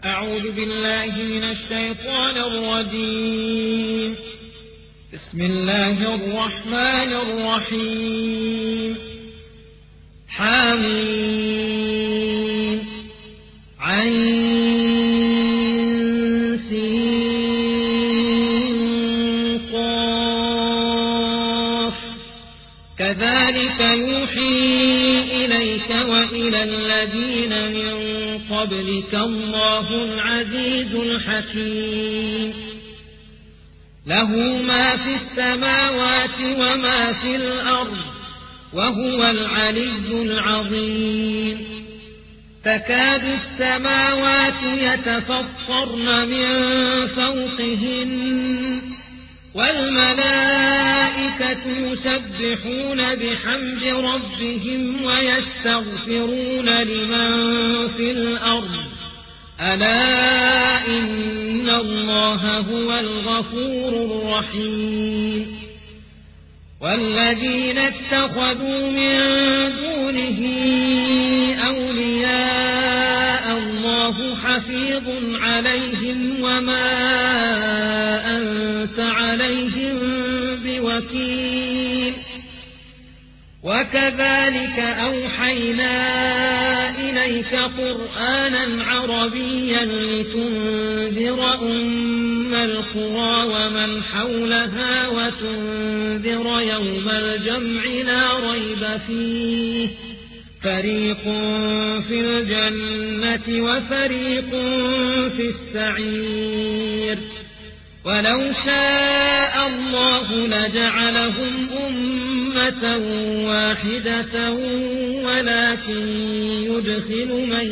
أعوذ بالله من الشيطان الرجيم. بسم الله الرحمن الرحيم. حميم عين سين قاف كذلك يوحي إليك وإلى الذين من قبلك الله العزيز الحكيم. له ما في السماوات وما في الأرض وهو العلي العظيم. تكاد السماوات يتفطرن من فوقهن والملائكة يسبحون بحمد ربهم ويستغفرون لمن في الأرض ألا إن الله هو الغفور الرحيم. والذين اتخذوا من دونه أولياء الله حفيظ عليهم وما أنت عليهم بوكيل. وكذلك أوحينا إليك قرآنا عربيا لتنذر أم القرى ومن حولها وتنذر يوم الجمع لا ريب فيه فريق في الجنة وفريق في السعير. ولو شاء الله لجعلهم أمة واحدة ولكن يدخل من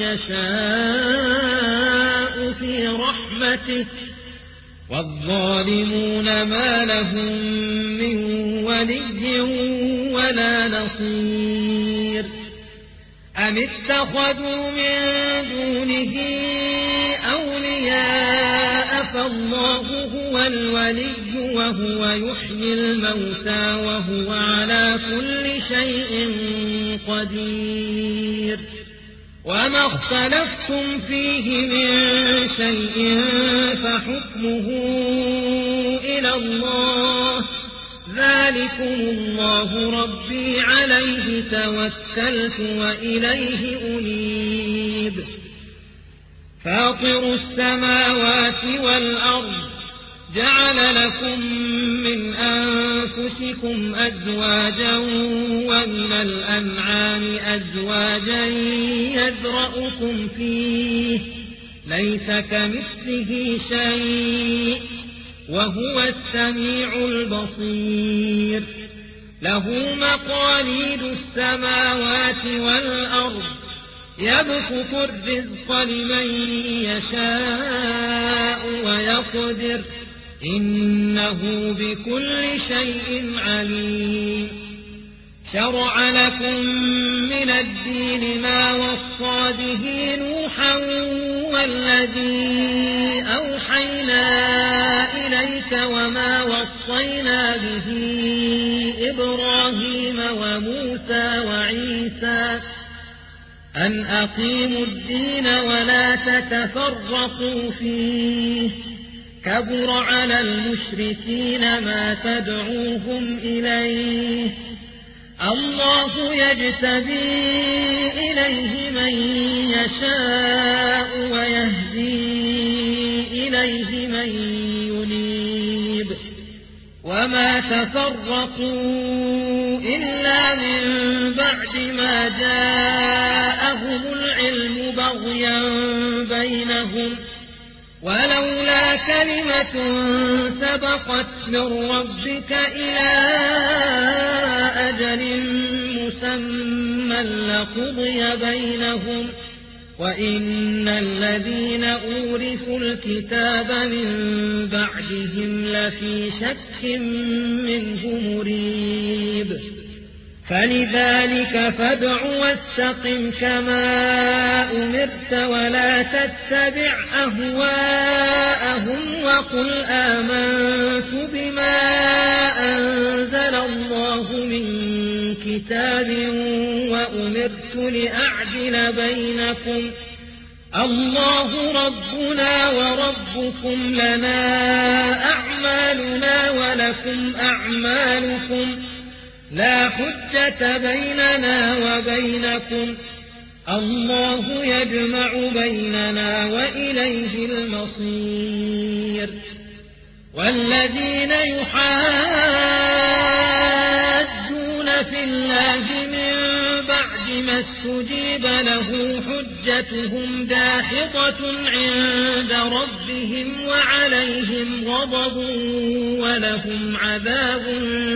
يشاء في رحمته والظالمون ما لهم من ولي ولا نصير. أم اتخذوا من دونه أولياء فالله هو الولي وهو يحيي الموتى وهو على كل شيء قدير. وما اختلفتم فيه من شيء فحكمه إلى الله ذلكم الله ربي عليه توكلت وإليه أنيب. فاطر السماوات والأرض جعل لكم من أنفسكم أزواجا ومن الأنعام أزواجا يذرأكم فيه ليس كمثله شيء وهو السميع البصير. له مقاليد السماوات والأرض يبسط الرزق لمن يشاء ويقدر إنه بكل شيء عليم. شرع لكم من الدين ما وصى به نوحا والذي أوحينا إليك وما وصينا به إبراهيم وموسى وعيسى أن أقيموا الدين ولا تتفرقوا فيه كبر على المشركين ما تدعوهم إليه. الله يجتبي إليه من يشاء ويهدي إليه من ينيب. وما تفرقوا إلا من بعد ما جاءهم العلم بغيا بينهم ولولا كلمة سبقت من ربك إلى أجل مسمى لقضي بينهم وإن الذين أورثوا الكتاب من بعدهم لفي شك منه مريب. فلذلك فادع واستقم كما أمرت ولا تتبع أهواءهم وقل آمنت بما أنزل الله من كتاب وأمرت لأعدل بينكم الله ربنا وربكم لنا أعمالنا ولكم أعمالكم لا حجة بيننا وبينكم الله يجمع بيننا وإليه المصير والذين يحاجون في الله من بعد ما استجيب له حجتهم داحضة عند ربهم وعليهم غضب ولهم عذاب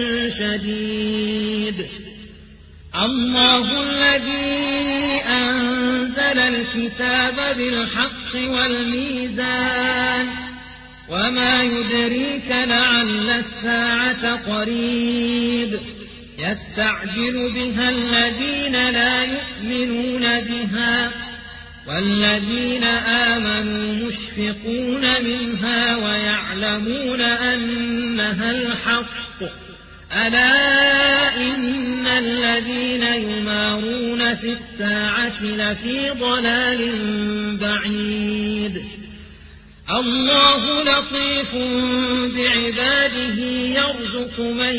شديد الله الذي أنزل الكتاب بالحق والميزان وما يدريك لعل الساعة قريب يستعجل بها الذين لا يؤمنون بها والذين آمنوا مشفقون منها ويعلمون أنها الحق ألا إن الذين يمارون في الساعة لفي ضلال بعيد الله لطيف بعباده يرزق من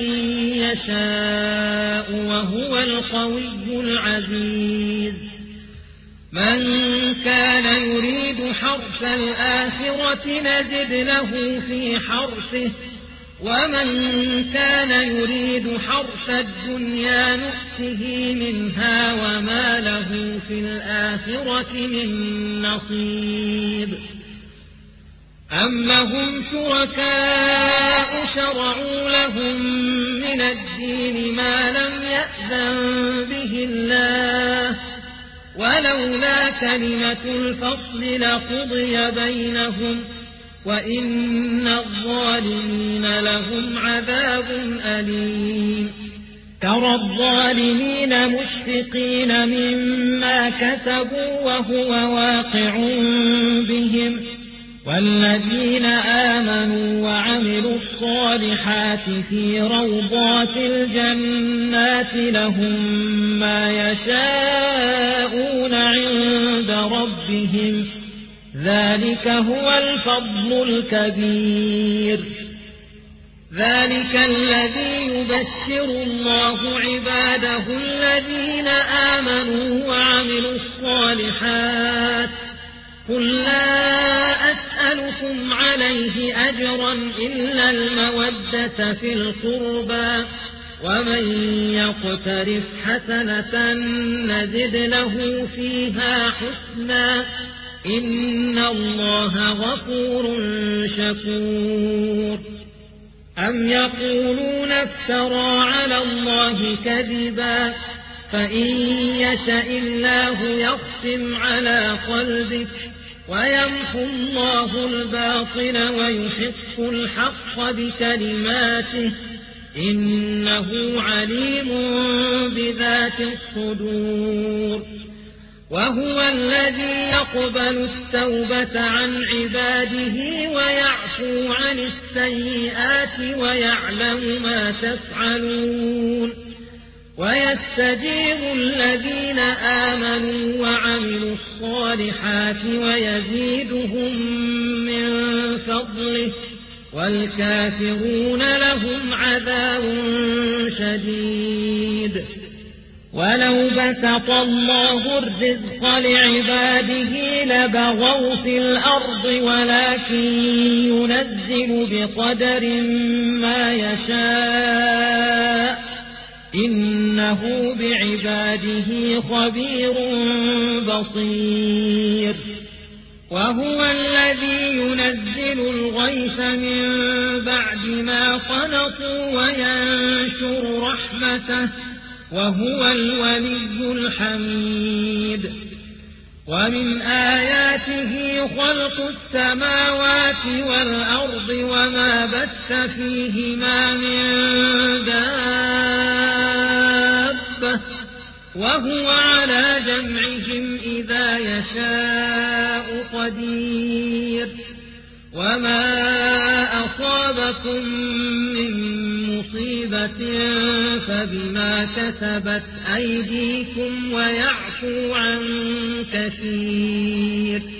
يشاء وهو القوي العزيز من كان يريد حرث الآخرة نزد له في حرثه ومن كان يريد حرث الدنيا نؤته منها وما له في الآخرة من نصيب أم لهم شركاء شرعوا لهم من الدين ما لم يأذن به الله ولولا كلمة الفصل لقضي بينهم وإن الظالمين لهم عذاب أليم ترى الظالمين مشفقين مما كسبوا وهو واقع بهم والذين آمنوا وعملوا الصالحات في روضات الجنات لهم ما يشاءون عند ربهم ذلك هو الفضل الكبير ذلك الذي يبشر الله عباده الذين آمنوا وعملوا الصالحات قل لا أسألكم عليه أجرا إلا المودة في القربى ومن يقترف حسنة نزد له فيها حسنا إن الله غفور شكور أم يقولون افترى على الله كذبا فإن يشاء الله يختم على قلبك ويمحو الله الباطل ويحق الحق بكلماته إنه عليم بذات الصدور وهو الذي يقبل التوبة عن عباده ويعفو عن السيئات ويعلم ما تفعلون ويستجيب الذين آمنوا وعملوا الصالحات ويزيدهم من فضله والكافرون لهم عذاب شديد ولو بسط الله الرزق لعباده لبغوا في الأرض ولكن ينزل بقدر ما يشاء إنه بعباده خبير بصير وهو الذي ينزل الغيث من بعد ما قنطوا وينشر رحمته وهو الولي الحميد ومن آياته خلق السماوات والأرض وما بث فيهما من دابة وهو على جمعهم إذا يشاء قدير وما أصابكم من مصيبة فبما كسبت أيديكم ويعفو عن كثير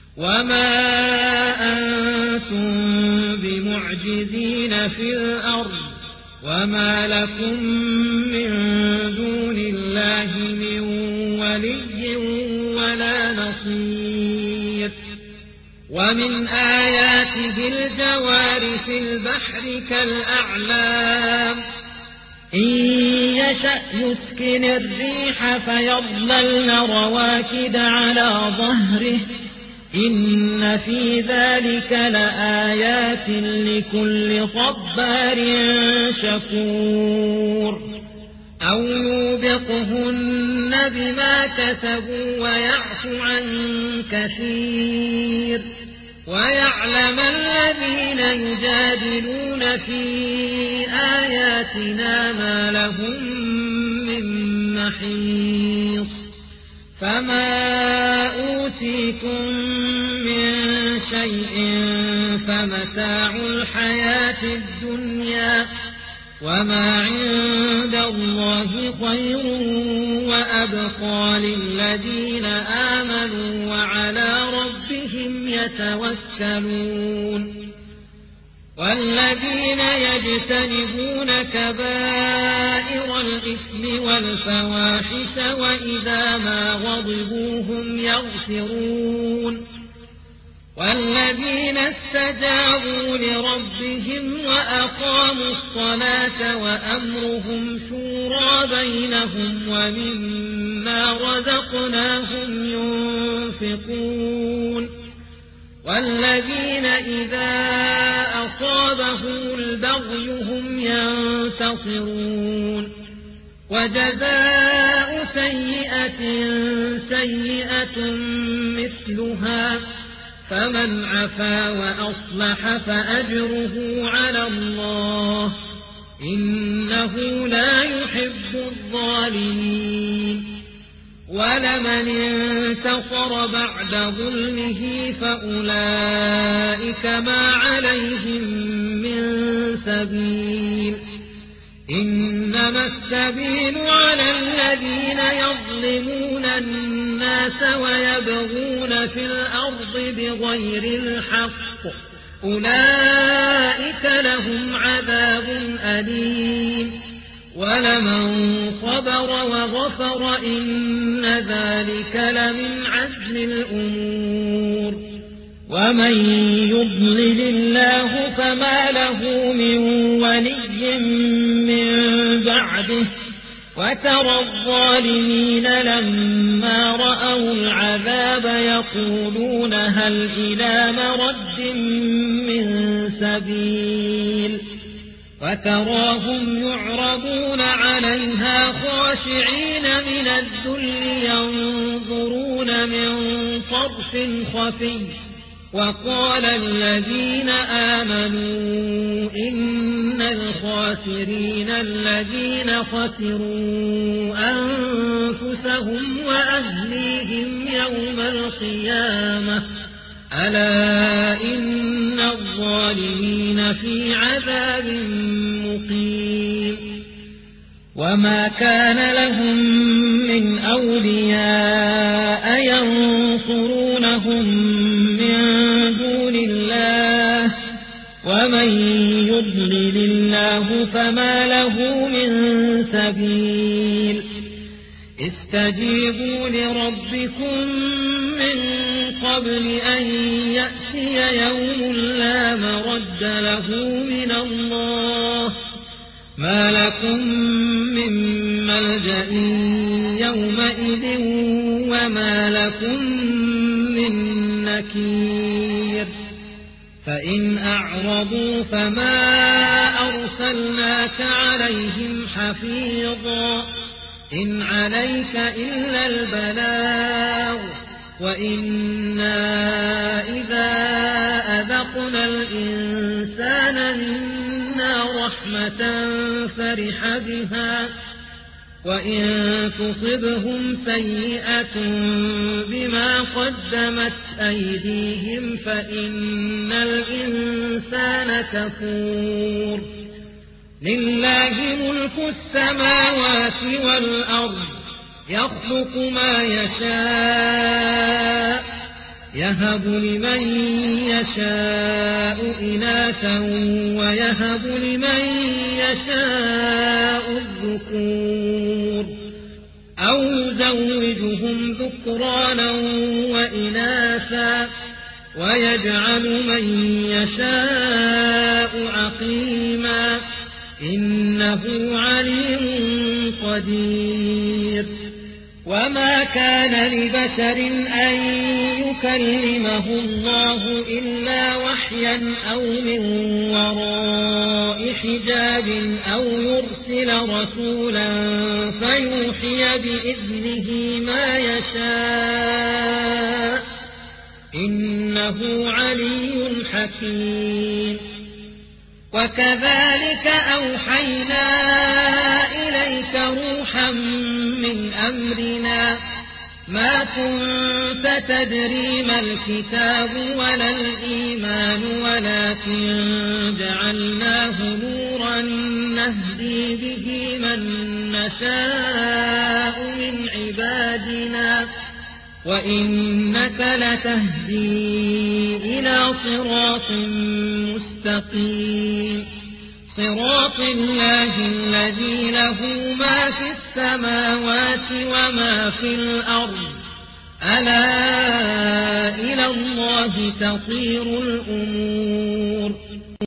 وما أنتم بمعجزين في الأرض وما لكم من دون الله من ولي ولا نصير ومن آياته الجوار في البحر كالأعلام إن يشأ يسكن الريح فيظللن رواكد على ظهره إن في ذلك لآيات لكل صبار شكور أو يوبقهن بما كسبوا ويعفو عن كثير ويعلم الذين يجادلون في آياتنا ما لهم من محيص فما أوتيتم من شيء فمتاع الحياة الدنيا وما عند الله خير وأبقى للذين آمنوا وعلى ربهم يتوكلون والذين يجتنبون كبائر الإثم والفواحش وإذا ما غضبوا هم يغفرون والذين استجابوا لربهم وأقاموا الصلاة وأمرهم شورى بينهم ومما رزقناهم ينفقون والذين إذا أصابهم البغي هم ينتصرون وجزاء سيئة سيئة مثلها فمن عفا وأصلح فأجره على الله إنه لا يحب الظالمين ولمن انتصر بعد ظلمه فأولئك ما عليهم من سبيل إنما السبيل على الذين يظلمون الناس ويبغون في الأرض بغير الحق أولئك لهم عذاب أليم ولمن صبر وغفر إن ذلك لمن عزم الأمور ومن يضلل الله فما له من ولي من بعده وترى الظالمين لما رأوا العذاب يقولون هل إلى مرد من سبيل وتراهم يعرضون عليها خاشعين من الذل ينظرون من طرف خفي وقال الذين آمنوا إن الخاسرين الذين خسروا أنفسهم وأهليهم يوم القيامة ألا إن الظالمين في عذاب مقيم وما كان لهم من أولياء ينصرونهم من دون الله ومن يضلل الله فما له من سبيل استجيبوا لربكم من قبل أن يأتي يوم لا مرد له من الله ما لكم من ملجأ يومئذ وما لكم من نكير فإن أعرضوا فما أرسلناك عليهم حفيظا إن عليك إلا البلاغ وإنا إذا أذقنا الإنسان منا رحمة فرح بها وإن تصبهم سيئة بما قدمت أيديهم فإن الإنسان كفور لله ملك السماوات والأرض يخلق ما يشاء يهب لمن يشاء إناثا ويهب لمن يشاء الذكور أو يزوجهم ذكرانا وإناثا ويجعل من يشاء عقيما إنه عليم قدير. وما كان لبشر أن يكلمه الله إلا وحيا أو من وراء حجاب أو يرسل رسولا فيوحي بإذنه ما يشاء إنه علي حكيم. وكذلك أوحينا إليك روحا من أمرنا ما كنت تدري ما الكتاب ولا الإيمان ولكن جعلناه نورا نهدي به من نشاء من عبادنا وإنك لتهدي إلى صراط مستقيم صراط الله الذي له ما في السماوات وما في الأرض ألا إلى الله تصير الأمور.